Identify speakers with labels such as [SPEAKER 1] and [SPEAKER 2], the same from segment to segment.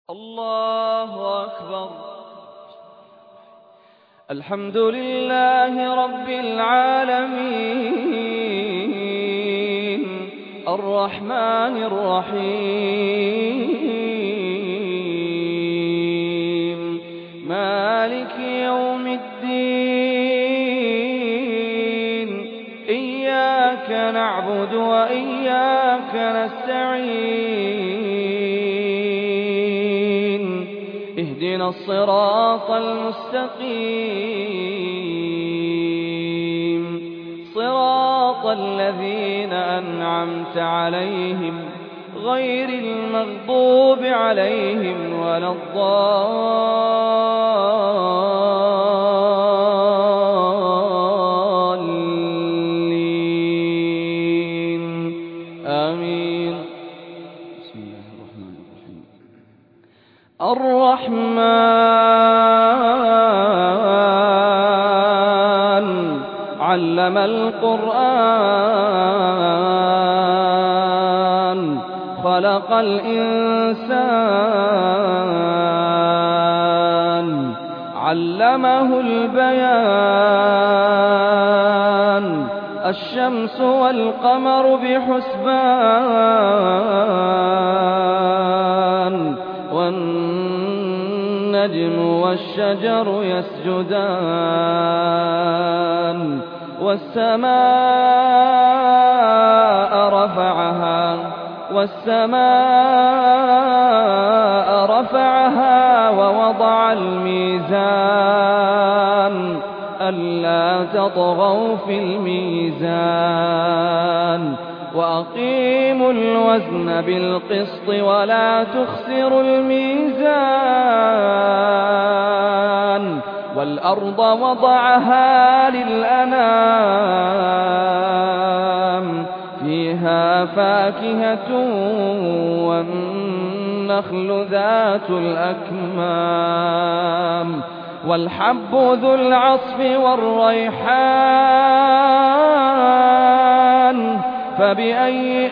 [SPEAKER 1] الله أكبر. الحمد لله رب العالمين الرحمن الرحيم مالك يوم الدين إياك نعبد وإياك نستعين اهدنا الصراط المستقيم صراط الذين أنعمت عليهم غير المغضوب عليهم ولا الضالين آمين. بسم الله الرحمن الرحيم. الرحمن علم القرآن خلق الإنسان علمه البيان الشمس والقمر بحسبان والنجم والشجر يسجدان والسماء رفعها ووضع الميزان ألا تطغوا في الميزان وأقيموا الوزن بالقسط ولا تخسروا الميزان والأرض وضعها للأنام فيها فاكهة والنخل ذات الأكمام والحب ذو العصف والريحان فبأي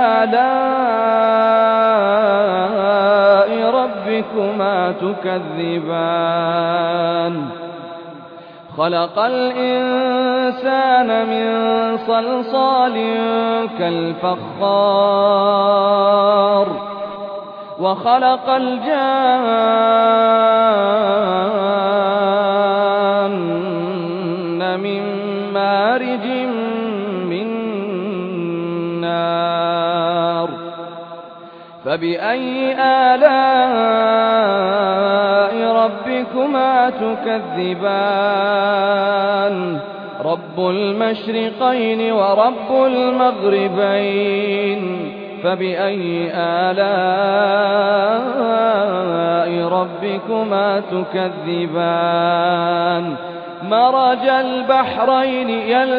[SPEAKER 1] آلاء ربكما تكذبان خلق الإنسان من صلصال كالفخار وخلق الجان من مارج من نار فبأي آلاء ربكما تكذبان رب المشرقين ورب المغربين فبأي آلاء ربكما تكذبان مرج البحرين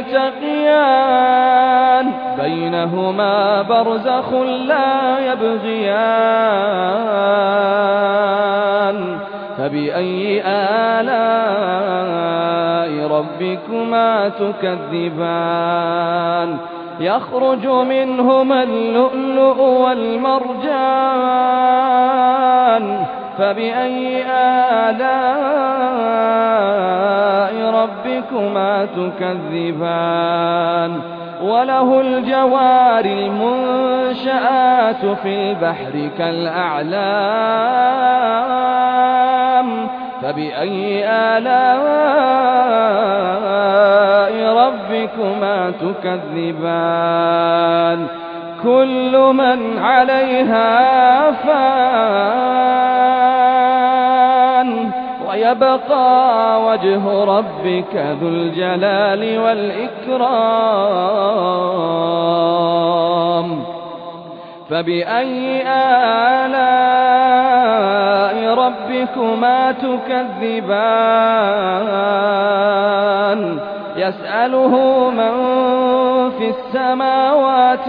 [SPEAKER 1] يلتقيان بينهما برزخ لا يبغيان فبأي آلاء ربكما تكذبان يخرج منهما اللؤلؤ والمرجان فبأي آلاء ربكما تكذبان وله الجوار المنشآت في البحر كالأعلام فبأي آلاء ربكما تكذبان كل من عليها فان ويبقى وجه ربك ذو الجلال والإكرام فبأي آلاء ربكما تكذبان يسأله من في السماوات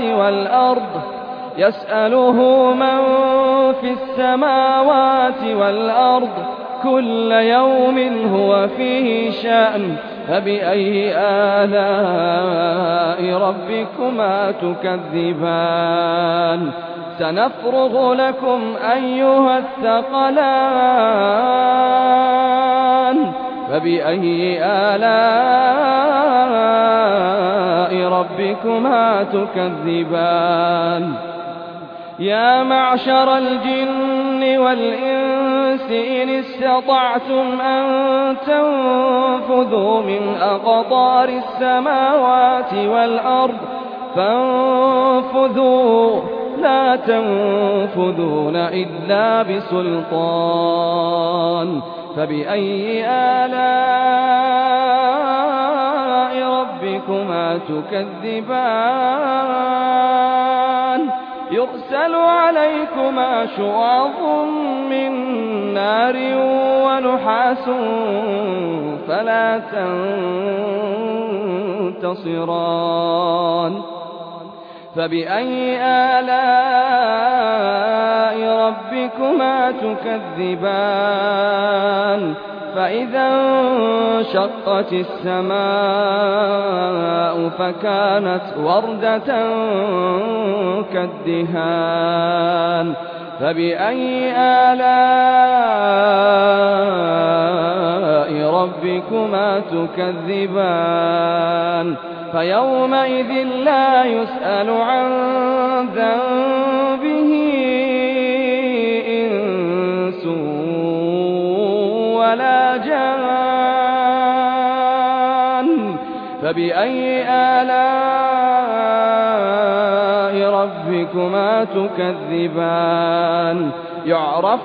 [SPEAKER 1] والأرض كل يوم هو فيه شأن فبأي آلاء ربكما تكذبان سنفرغ لكم أيها الثقلان فبأي آلاء ربكما تكذبان يا معشر الجن والإنس إن استطعتم أن تنفذوا من أقطار السماوات والأرض فانفذوا لا تنفذون إلا بسلطان فبأي آلاء ربكما تكذبان يرسل عليكما شواظ من نار ونحاس فلا تنتصران فبأي آلاء ربكما تكذبان فإذا انشقت السماء فكانت وردة كالدهان فبأي آلاء ربكما تكذبان فيومئذ لا يسأل عن ذنبه إنس ولا جان فبأي آلاء ربكما تكذبان يعرف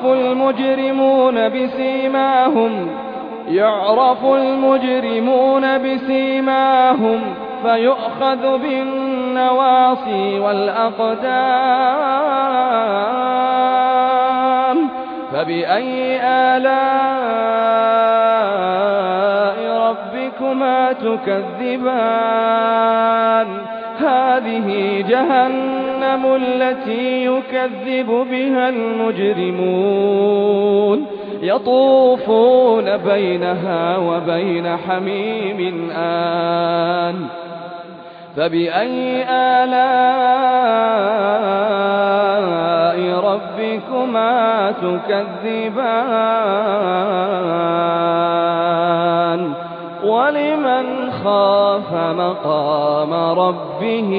[SPEAKER 1] المجرمون بسيماهم فيؤخذ بالنواصي والأقدام فبأي آلاء ربكما تكذبان هذه جهنم التي يكذب بها المجرمون يطوفون بينها وبين حميم آن فبأي آلاء ربكما تكذبان ولمن خاف مقام ربه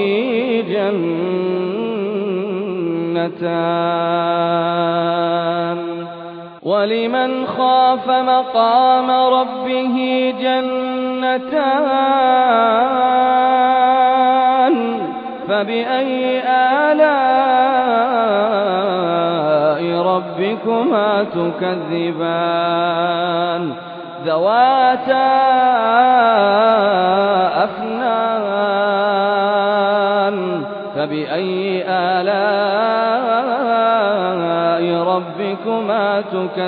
[SPEAKER 1] جنتان فبأي آلاء ربكما تكذبان ذواتا أفنان فبأي آلاء ربكما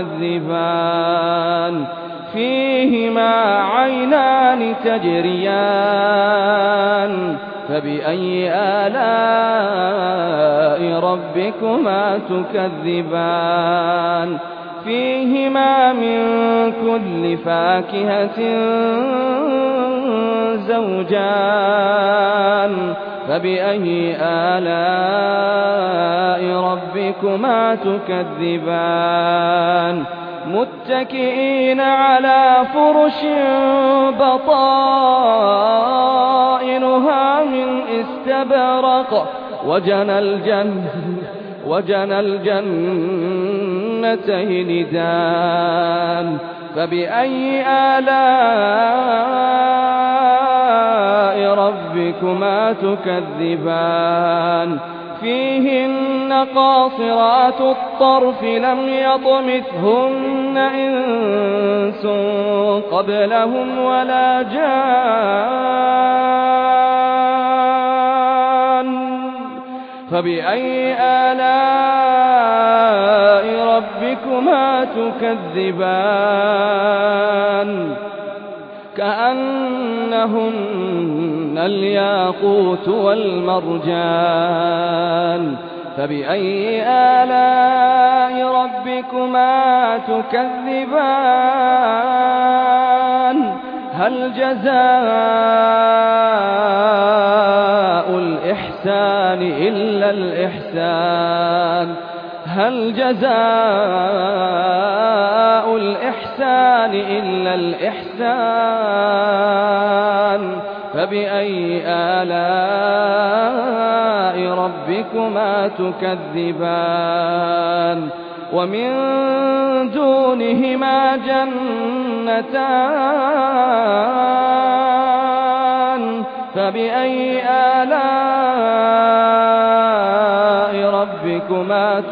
[SPEAKER 1] تكذبان فيهما عينان تجريان فبأي آلاء ربكما تكذبان فيهما من كل فاكهة زوجان فبأي آلاء ربكما تكذبان متكئين على فرش بطائنها من استبرق وجنى الجنتين دان فبأي آلاء ربكما تكذبان فيهن قاصرات الطرف لم يطمثهن إنس قبلهم ولا جان فبأي آلاء ربكما تكذبان كأنهن الياقوت والمرجان فبأي آلاء ربكما تكذبان هل جزاء الإحسان إلا الإحسان هل جزاء الإحسان إلا الإحسان فبأي آلاء ربكما تكذبان ومن دونهما جنتان فبأي آلاء ربكما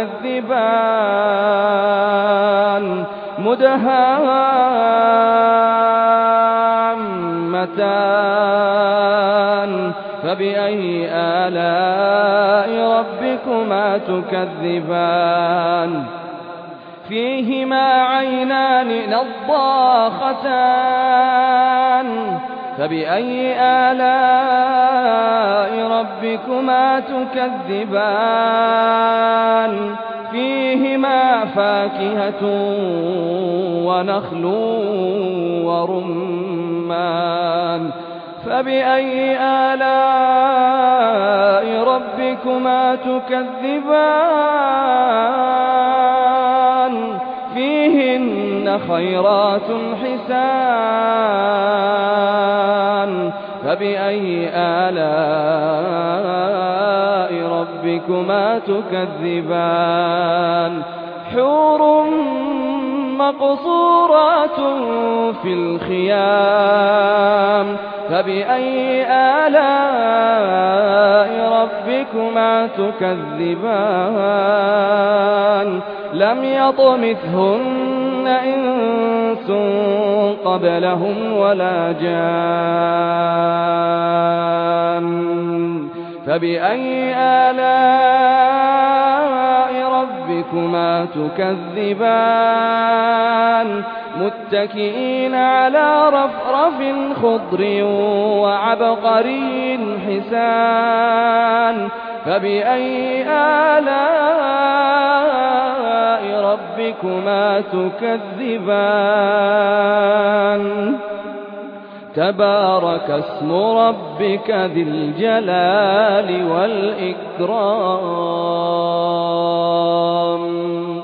[SPEAKER 1] تكذبان مدهامتان فبأي آلاء ربكما تكذبان فيهما عينان نضاختان فبأي آلاء ربكما تكذبان فيهما فاكهة ونخل ورمان فبأي آلاء ربكما تكذبان فيهن خيرات حسان فبأي آلاء ربكما تكذبان حور مقصورات في الخيام فبأي آلاء ربكما تكذبان لم يطمثهن إنس قبلهم ولا جان فبأي آلاء ربكما تكذبان متكئين على رفرف خضر وعبقري حسان فبأي آلاء ربكما تكذبان تبارك اسم ربك ذي الجلال والإكرام